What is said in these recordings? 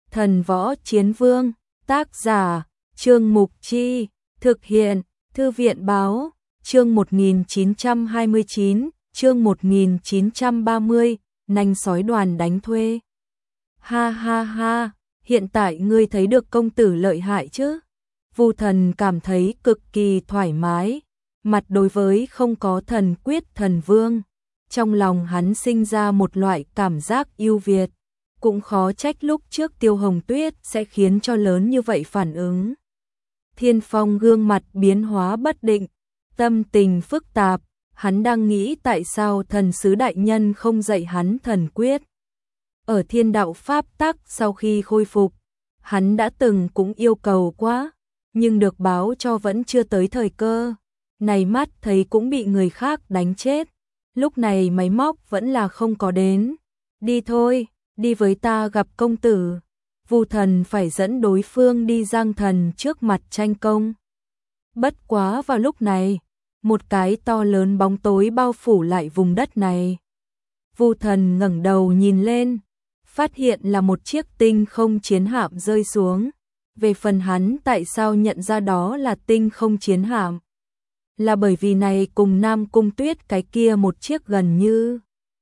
Thần Võ Chiến Vương, tác giả, Trương Mục Chi, thực hiện, Thư viện Báo, chương 1929, chương 1930, nanh sói đoàn đánh thuê. Ha ha ha, hiện tại ngươi thấy được công tử lợi hại chứ? Vu Thần cảm thấy cực kỳ thoải mái, mặt đối với không có thần quyết thần vương. Trong lòng hắn sinh ra một loại cảm giác yêu Việt, cũng khó trách lúc trước Tiêu Hồng Tuyết sẽ khiến cho lớn như vậy phản ứng. Thiên Phong gương mặt biến hóa bất định, tâm tình phức tạp, hắn đang nghĩ tại sao thần sứ đại nhân không dạy hắn thần quyết. Ở thiên đạo pháp tắc sau khi khôi phục, hắn đã từng cũng yêu cầu quá, nhưng được báo cho vẫn chưa tới thời cơ. Này mắt thấy cũng bị người khác đánh chết, lúc này máy móc vẫn là không có đến. Đi thôi, đi với ta gặp công tử. Vu Thần phải dẫn đối phương đi Giang Thần trước mặt tranh công. Bất quá vào lúc này, một cái to lớn bóng tối bao phủ lại vùng đất này. Vu Thần ngẩng đầu nhìn lên, phát hiện là một chiếc tinh không chiến hạm rơi xuống. Về phần hắn tại sao nhận ra đó là tinh không chiến hạm? Là bởi vì này cùng Nam Cung Tuyết cái kia một chiếc gần như.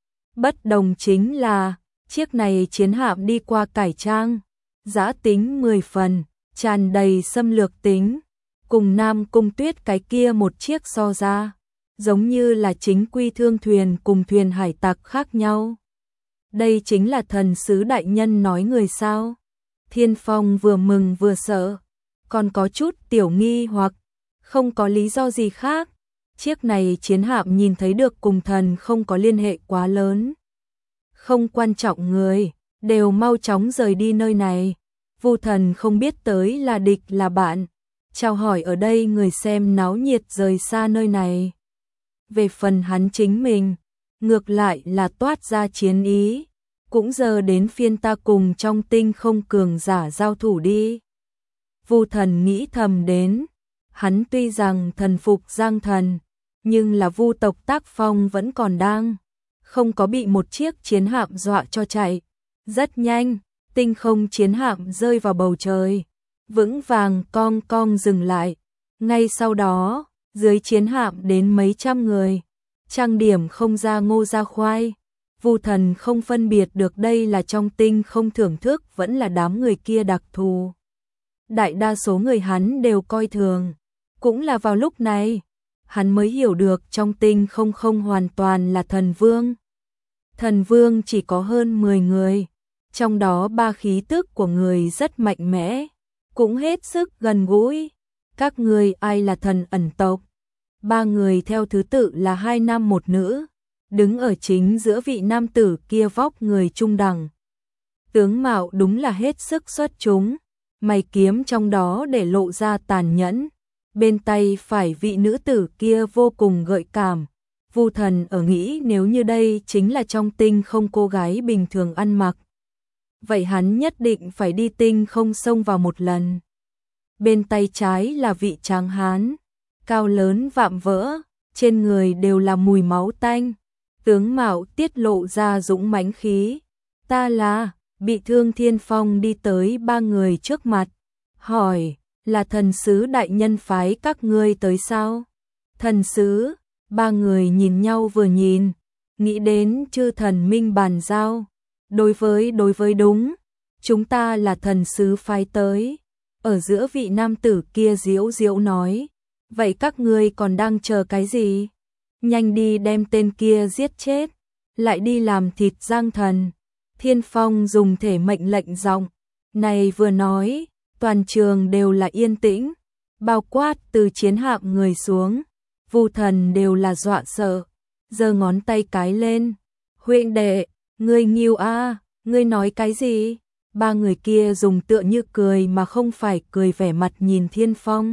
Bất đồng chính là, chiếc này chiến hạm đi qua cải trang, giã tính 10 phần, tràn đầy xâm lược tính. Cùng Nam Cung Tuyết cái kia một chiếc so ra, giống như là chính quy thương thuyền cùng thuyền hải tặc khác nhau. Đây chính là thần sứ đại nhân nói người sao? Thiên Phong vừa mừng vừa sợ, còn có chút tiểu nghi hoặc, không có lý do gì khác. Chiếc này chiến hạm nhìn thấy được cùng thần không có liên hệ quá lớn. Không quan trọng người, đều mau chóng rời đi nơi này. Vu Thần không biết tới là địch là bạn. Chào hỏi ở đây người xem náo nhiệt rời xa nơi này. Về phần hắn chính mình, ngược lại là toát ra chiến ý. Cũng giờ đến phiên ta cùng trong tinh không cường giả giao thủ đi. Vu Thần nghĩ thầm đến, hắn tuy rằng thần phục Giang Thần, nhưng là Vu tộc tác phong vẫn còn đang, không có bị một chiếc chiến hạm dọa cho chạy. Rất nhanh, tinh không chiến hạm rơi vào bầu trời, vững vàng cong cong dừng lại. Ngay sau đó, dưới chiến hạm đến mấy trăm người, trang điểm không ra ngô ra khoai. Vu Thần không phân biệt được đây là trong tinh không thưởng thức vẫn là đám người kia đặc thù. Đại đa số người hắn đều coi thường. Cũng là vào lúc này, hắn mới hiểu được trong tinh không không hoàn toàn là thần vương. Thần vương chỉ có hơn 10 người, trong đó 3 khí tức của người rất mạnh mẽ, cũng hết sức gần gũi. Các người ai là thần ẩn tộc? 3 người theo thứ tự là 2 nam 1 nữ. Đứng ở chính giữa vị nam tử kia vóc người trung đẳng. Tướng mạo đúng là hết sức xuất chúng, mày kiếm trong đó để lộ ra tàn nhẫn. Bên tay phải vị nữ tử kia vô cùng gợi cảm. Vu Thần ở nghĩ nếu như đây chính là trong tinh không cô gái bình thường ăn mặc, vậy hắn nhất định phải đi tinh không xông vào một lần. Bên tay trái là vị tráng hán, cao lớn vạm vỡ, trên người đều là mùi máu tanh. Tướng mạo tiết lộ ra dũng mãnh khí. Ta là, bị thương Thiên Phong đi tới 3 người trước mặt, hỏi, là thần sứ đại nhân phái các ngươi tới sao? Thần sứ, 3 người nhìn nhau vừa nhìn, nghĩ đến chư thần minh bàn giao. Đối với đúng, chúng ta là thần sứ phái tới. Ở giữa vị nam tử kia diễu diễu nói, vậy các ngươi còn đang chờ cái gì? Nhanh đi đem tên kia giết chết, lại đi làm thịt Giang Thần. Thiên Phong dùng thể mệnh lệnh giọng này vừa nói, toàn trường đều là yên tĩnh, bao quát từ chiến hạm người xuống. Vu Thần đều là dọa sợ, giơ ngón tay cái lên, huynh đệ, ngươi nghiêu a, ngươi nói cái gì? 3 người kia dùng tựa như cười mà không phải cười vẻ mặt nhìn Thiên Phong.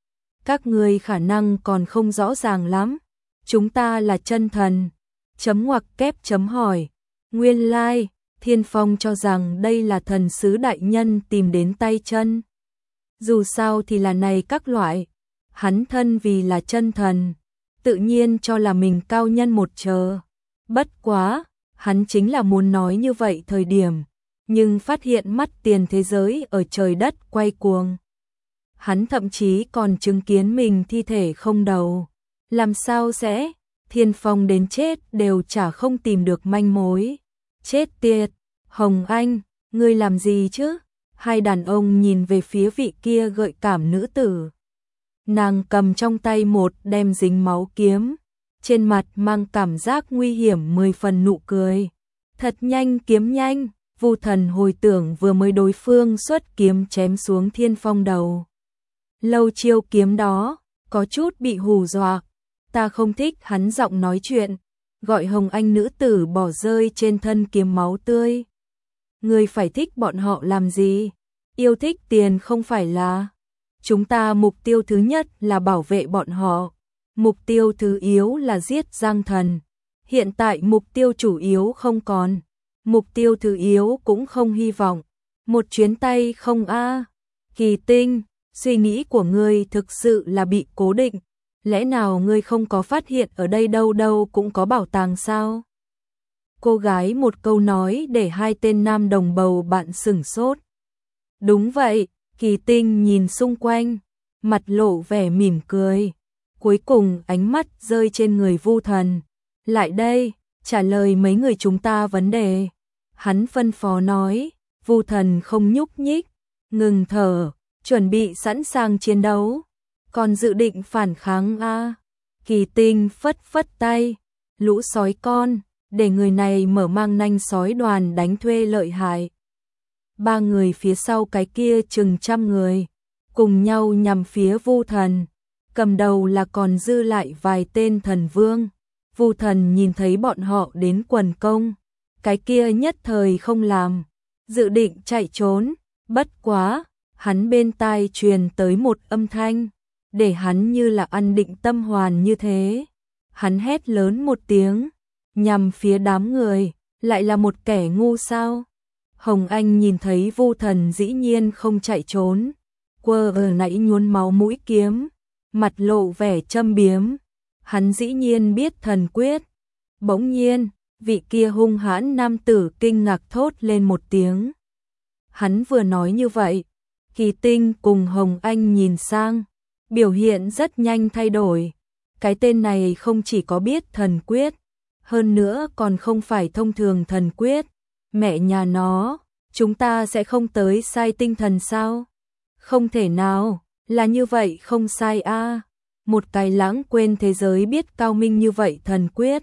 Các ngươi khả năng còn không rõ ràng lắm. Chúng ta là chân thần. Chấm ngoặc kép chấm hỏi. Nguyên lai, Thiên Phong cho rằng đây là thần sứ đại nhân tìm đến tay chân. Dù sao thì là này các loại. Hắn thân vì là chân thần, tự nhiên cho là mình cao nhân một chờ. Bất quá, hắn chính là muốn nói như vậy thời điểm. nhưng phát hiện mắt tiền thế giới ở trời đất quay cuồng. Hắn thậm chí còn chứng kiến mình thi thể không đầu. Làm sao sẽ, Thiên Phong đến chết đều chả không tìm được manh mối. Chết tiệt, Hồng Anh, ngươi làm gì chứ? Hai đàn ông nhìn về phía vị kia gợi cảm nữ tử. Nàng cầm trong tay một đem dính máu kiếm, trên mặt mang cảm giác nguy hiểm 10 phần nụ cười. Thật nhanh kiếm nhanh, Vu Thần hồi tưởng vừa mới đối phương xuất kiếm chém xuống Thiên Phong đầu. Lâu chiêu kiếm đó, có chút bị hù dọa. Ta không thích hắn giọng nói chuyện, gọi Hồng Anh nữ tử bỏ rơi trên thân kiếm máu tươi. Người phải thích bọn họ làm gì? Yêu thích tiền không phải là. Chúng ta mục tiêu thứ nhất là bảo vệ bọn họ. Mục tiêu thứ yếu là giết Giang Thần. Hiện tại mục tiêu chủ yếu không còn. Mục tiêu thứ yếu cũng không hy vọng. Một chuyến tay không a. Kỳ Tinh, suy nghĩ của ngươi thực sự là bị cố định. Lẽ nào ngươi không có phát hiện ở đây đâu đâu cũng có bảo tàng sao? Cô gái một câu nói để hai tên nam đồng bầu bạn sửng sốt. Đúng vậy, Kỳ Tinh nhìn xung quanh, mặt lộ vẻ mỉm cười. Cuối cùng ánh mắt rơi trên người Vu Thần. Lại đây, trả lời mấy người chúng ta vấn đề. Hắn phân phó nói, Vu Thần không nhúc nhích, ngừng thở, chuẩn bị sẵn sàng chiến đấu. Còn dự định phản kháng a? Kỳ Tinh phất phất tay, lũ sói con, để người này mở mang nanh sói đoàn đánh thuê lợi hại. Ba người phía sau cái kia chừng trăm người, cùng nhau nhằm phía Vu Thần. Cầm đầu là còn dư lại vài tên thần vương. Vu Thần nhìn thấy bọn họ đến quần công, cái kia nhất thời không làm, dự định chạy trốn. Bất quá, hắn bên tai truyền tới một âm thanh, để hắn như là ăn định tâm hoàn như thế. Hắn hét lớn một tiếng, nhằm phía đám người, lại là một kẻ ngu sao? Hồng Anh nhìn thấy Vu Thần dĩ nhiên không chạy trốn, quơ ở nãy nhuốm máu mũi kiếm, mặt lộ vẻ châm biếm. Hắn dĩ nhiên biết thần quyết. Bỗng nhiên, vị kia hung hãn nam tử kinh ngạc thốt lên một tiếng. Hắn vừa nói như vậy, Kỳ Tinh cùng Hồng Anh nhìn sang, biểu hiện rất nhanh thay đổi. Cái tên này không chỉ có biết thần quyết, hơn nữa còn không phải thông thường thần quyết. Mẹ nhà nó, chúng ta sẽ không tới sai tinh thần sao? Không thể nào, là như vậy không sai a. Một cái lãng quên thế giới biết cao minh như vậy thần quyết.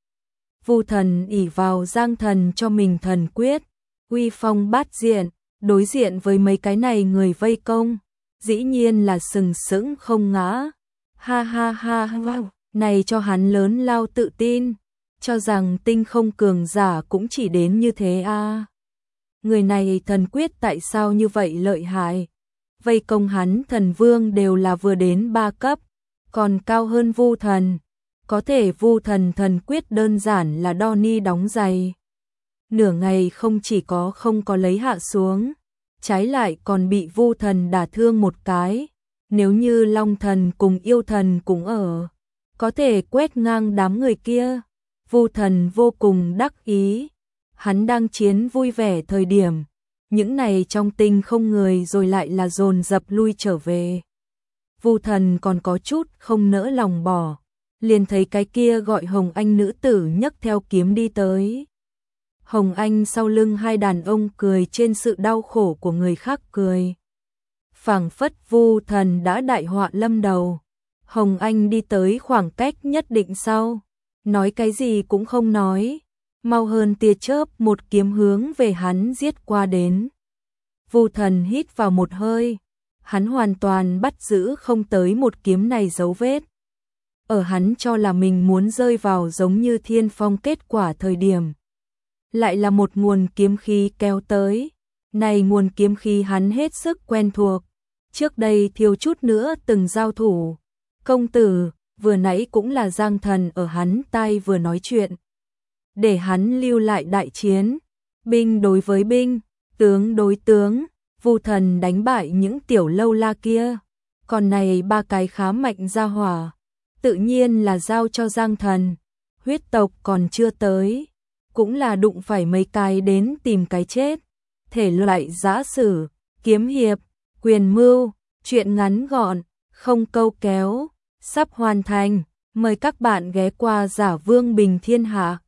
Vu Thần ỷ vào Giang Thần cho mình thần quyết, uy phong bát diện, đối diện với mấy cái này người vây công, dĩ nhiên là sừng sững không ngã. Ha ha ha ha, này cho hắn lớn lao tự tin, cho rằng tinh không cường giả cũng chỉ đến như thế a. Người này thần quyết tại sao như vậy lợi hại? Vây công hắn thần vương đều là vừa đến 3 cấp, còn cao hơn Vu Thần. Có thể Vu Thần thần quyết đơn giản là đo ni đóng giày. Nửa ngày không chỉ có không có lấy hạ xuống, trái lại còn bị Vu Thần đả thương một cái. Nếu như Long Thần cùng Yêu Thần cũng ở, có thể quét ngang đám người kia. Vu Thần vô cùng đắc ý, hắn đang chiến vui vẻ thời điểm, những này trong tinh không người rồi lại là dồn dập lui trở về. Vu Thần còn có chút không nỡ lòng bỏ, liền thấy cái kia gọi Hồng Anh nữ tử nhấc theo kiếm đi tới. Hồng Anh sau lưng hai đàn ông cười trên sự đau khổ của người khác cười. Phảng phất Vu Thần đã đại họa lâm đầu. Hồng Anh đi tới khoảng cách nhất định sau, nói cái gì cũng không nói, mau hơn tia chớp một kiếm hướng về hắn giết qua đến. Vu Thần hít vào một hơi, hắn hoàn toàn bắt giữ không tới một kiếm này dấu vết. Ở hắn cho là mình muốn rơi vào giống như Thiên Phong kết quả thời điểm, lại là một nguồn kiếm khí kéo tới. Này nguồn kiếm khí hắn hết sức quen thuộc, trước đây thiếu chút nữa từng giao thủ. Công tử, vừa nãy cũng là Giang Thần ở hắn tai vừa nói chuyện, để hắn lưu lại đại chiến, binh đối với binh, tướng đối tướng. Vu Thần đánh bại những tiểu lâu la kia, còn này ba cái khá mạnh gia hỏa, tự nhiên là giao cho Giang Thần. Huyết tộc còn chưa tới, cũng là đụng phải mấy cái đến tìm cái chết. thể loại giã sử, kiếm hiệp, quyền mưu, truyện ngắn gọn, không câu kéo, sắp hoàn thành. Mời các bạn ghé qua Giả Vương Bình Thiên Hạ.